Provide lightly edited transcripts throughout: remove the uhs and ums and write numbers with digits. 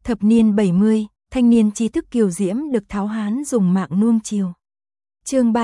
Thập niên 70, thanh niên trí thức kiều diễm được Tháo Hán dùng mạng nuông chiều. Chương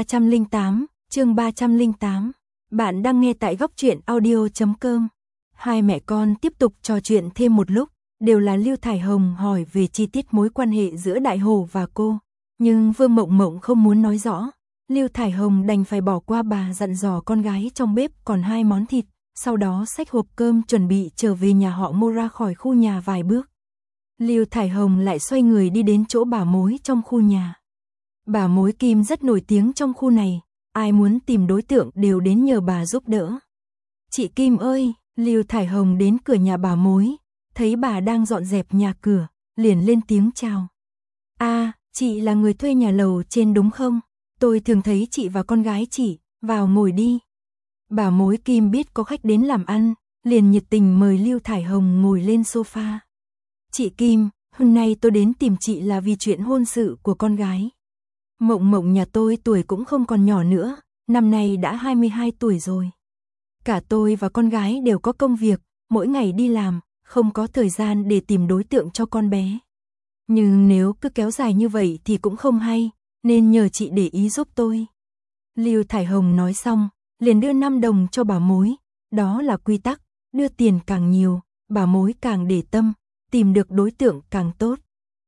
308. Bạn đang nghe tại góc truyện audio.com. Hai mẹ con tiếp tục trò chuyện thêm một lúc, đều là Lưu Thải Hồng hỏi về chi tiết mối quan hệ giữa Đại Hổ và cô, nhưng Vương Mộng Mộng không muốn nói rõ. Lưu Thải Hồng đành phải bỏ qua bà dặn dò con gái trong bếp còn 2 món thịt, sau đó xách hộp cơm chuẩn bị trở về nhà họ Ngô ra khỏi khu nhà vài bước. Lưu Thải Hồng lại xoay người đi đến chỗ bà mối trong khu nhà. Bà mối Kim rất nổi tiếng trong khu này, ai muốn tìm đối tượng đều đến nhờ bà giúp đỡ. Chị Kim ơi, Lưu Thải Hồng đến cửa nhà bà mối, thấy bà đang dọn dẹp nhà cửa, liền lên tiếng chào. Chị là người thuê nhà lầu trên đúng không? Tôi thường thấy chị và con gái chị, vào ngồi đi. Bà mối Kim biết có khách đến làm ăn, liền nhiệt tình mời Lưu Thải Hồng ngồi lên sofa. Chị Kim, hôm nay tôi đến tìm chị là vì chuyện hôn sự của con gái. Mộng Mộng nhà tôi tuổi cũng không còn nhỏ nữa, năm nay đã 22 tuổi rồi. Cả tôi và con gái đều có công việc, mỗi ngày đi làm, không có thời gian để tìm đối tượng cho con bé. Nhưng nếu cứ kéo dài như vậy thì cũng không hay, nên nhờ chị để ý giúp tôi. Lưu Thải Hồng nói xong, liền đưa 5 đồng cho bà mối, đó là quy tắc, đưa tiền càng nhiều, bà mối càng để tâm, tìm được đối tượng càng tốt.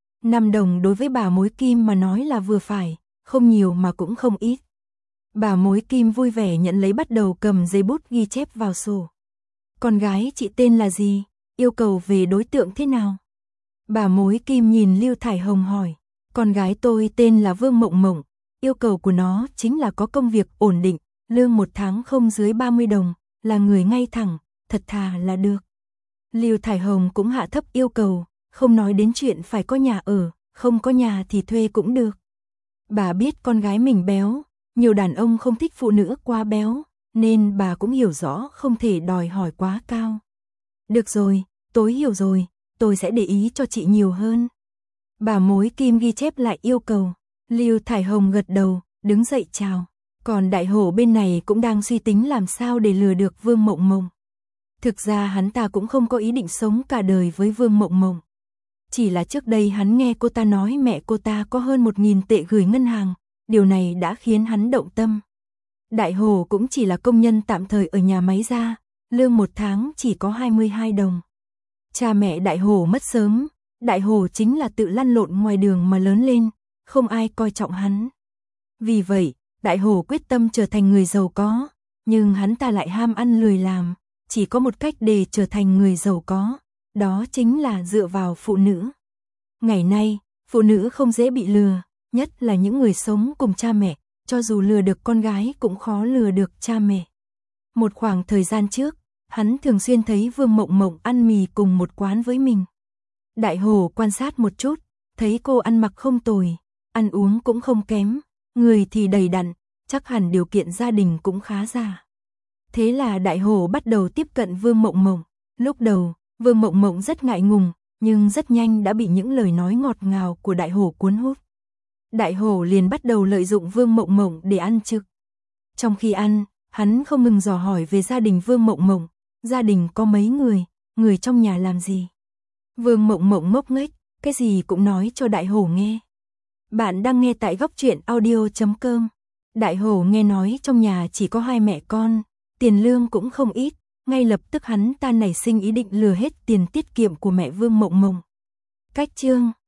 5 đồng đối với bà mối Kim mà nói là vừa phải, không nhiều mà cũng không ít. Bà mối Kim vui vẻ nhận lấy, bắt đầu cầm giấy bút ghi chép vào sổ. Con gái chị tên là gì? Yêu cầu về đối tượng thế nào? Bà mối Kim nhìn Lưu Thải Hồng hỏi. Con gái tôi tên là Vương Mộng Mộng, yêu cầu của nó chính là có công việc ổn định, lương 1 tháng không dưới 30 đồng, là người ngay thẳng, thật thà là được. Lưu Thải Hồng cũng hạ thấp yêu cầu, không nói đến chuyện phải có nhà ở, không có nhà thì thuê cũng được. Bà biết con gái mình béo, nhiều đàn ông không thích phụ nữ quá béo, nên bà cũng hiểu rõ không thể đòi hỏi quá cao. Được rồi, tôi hiểu rồi, tôi sẽ để ý cho chị nhiều hơn. Bà mối Kim ghi chép lại yêu cầu. Lưu Thải Hồng gật đầu, đứng dậy chào. Còn Đại Hổ bên này cũng đang suy tính làm sao để lừa được Vương Mộng Mộng. Thực ra hắn ta cũng không có ý định sống cả đời với Vương Mộng Mộng. Chỉ là trước đây hắn nghe cô ta nói mẹ cô ta có hơn 1.000 tệ gửi ngân hàng, điều này đã khiến hắn động tâm. Đại Hổ cũng chỉ là công nhân tạm thời ở nhà máy ra, lương 1 tháng chỉ có 22 đồng. Cha mẹ Đại Hổ mất sớm, Đại Hổ chính là tự lăn lộn ngoài đường mà lớn lên, không ai coi trọng hắn. Vì vậy, Đại Hổ quyết tâm trở thành người giàu có, nhưng hắn ta lại ham ăn lười làm, chỉ có một cách để trở thành người giàu có, đó chính là dựa vào phụ nữ. Ngày nay, phụ nữ không dễ bị lừa, nhất là những người sống cùng cha mẹ, cho dù lừa được con gái cũng khó lừa được cha mẹ. Một khoảng thời gian trước, hắn thường xuyên thấy Vương Mộng Mộng ăn mì cùng một quán với mình. Đại Hổ quan sát một chút, thấy cô ăn mặc không tồi, ăn uống cũng không kém, người thì đầy đặn, chắc hẳn điều kiện gia đình cũng khá giả. Thế là Đại Hổ bắt đầu tiếp cận Vương Mộng Mộng. Lúc đầu, Vương Mộng Mộng rất ngại ngùng, nhưng rất nhanh đã bị những lời nói ngọt ngào của Đại Hổ cuốn hút. Đại Hổ liền bắt đầu lợi dụng Vương Mộng Mộng để ăn trực. Trong khi ăn, hắn không ngừng dò hỏi về gia đình Vương Mộng Mộng, gia đình có mấy người trong nhà làm gì. Vương Mộng Mộng ngốc nghếch, cái gì cũng nói cho Đại Hổ nghe. Bạn đang nghe tại góc truyện audio.com. Đại Hổ nghe nói trong nhà chỉ có 2 mẹ con, tiền lương cũng không ít, ngay lập tức hắn ta nảy sinh ý định lừa hết tiền tiết kiệm của mẹ Vương Mộng Mộng. Cách chương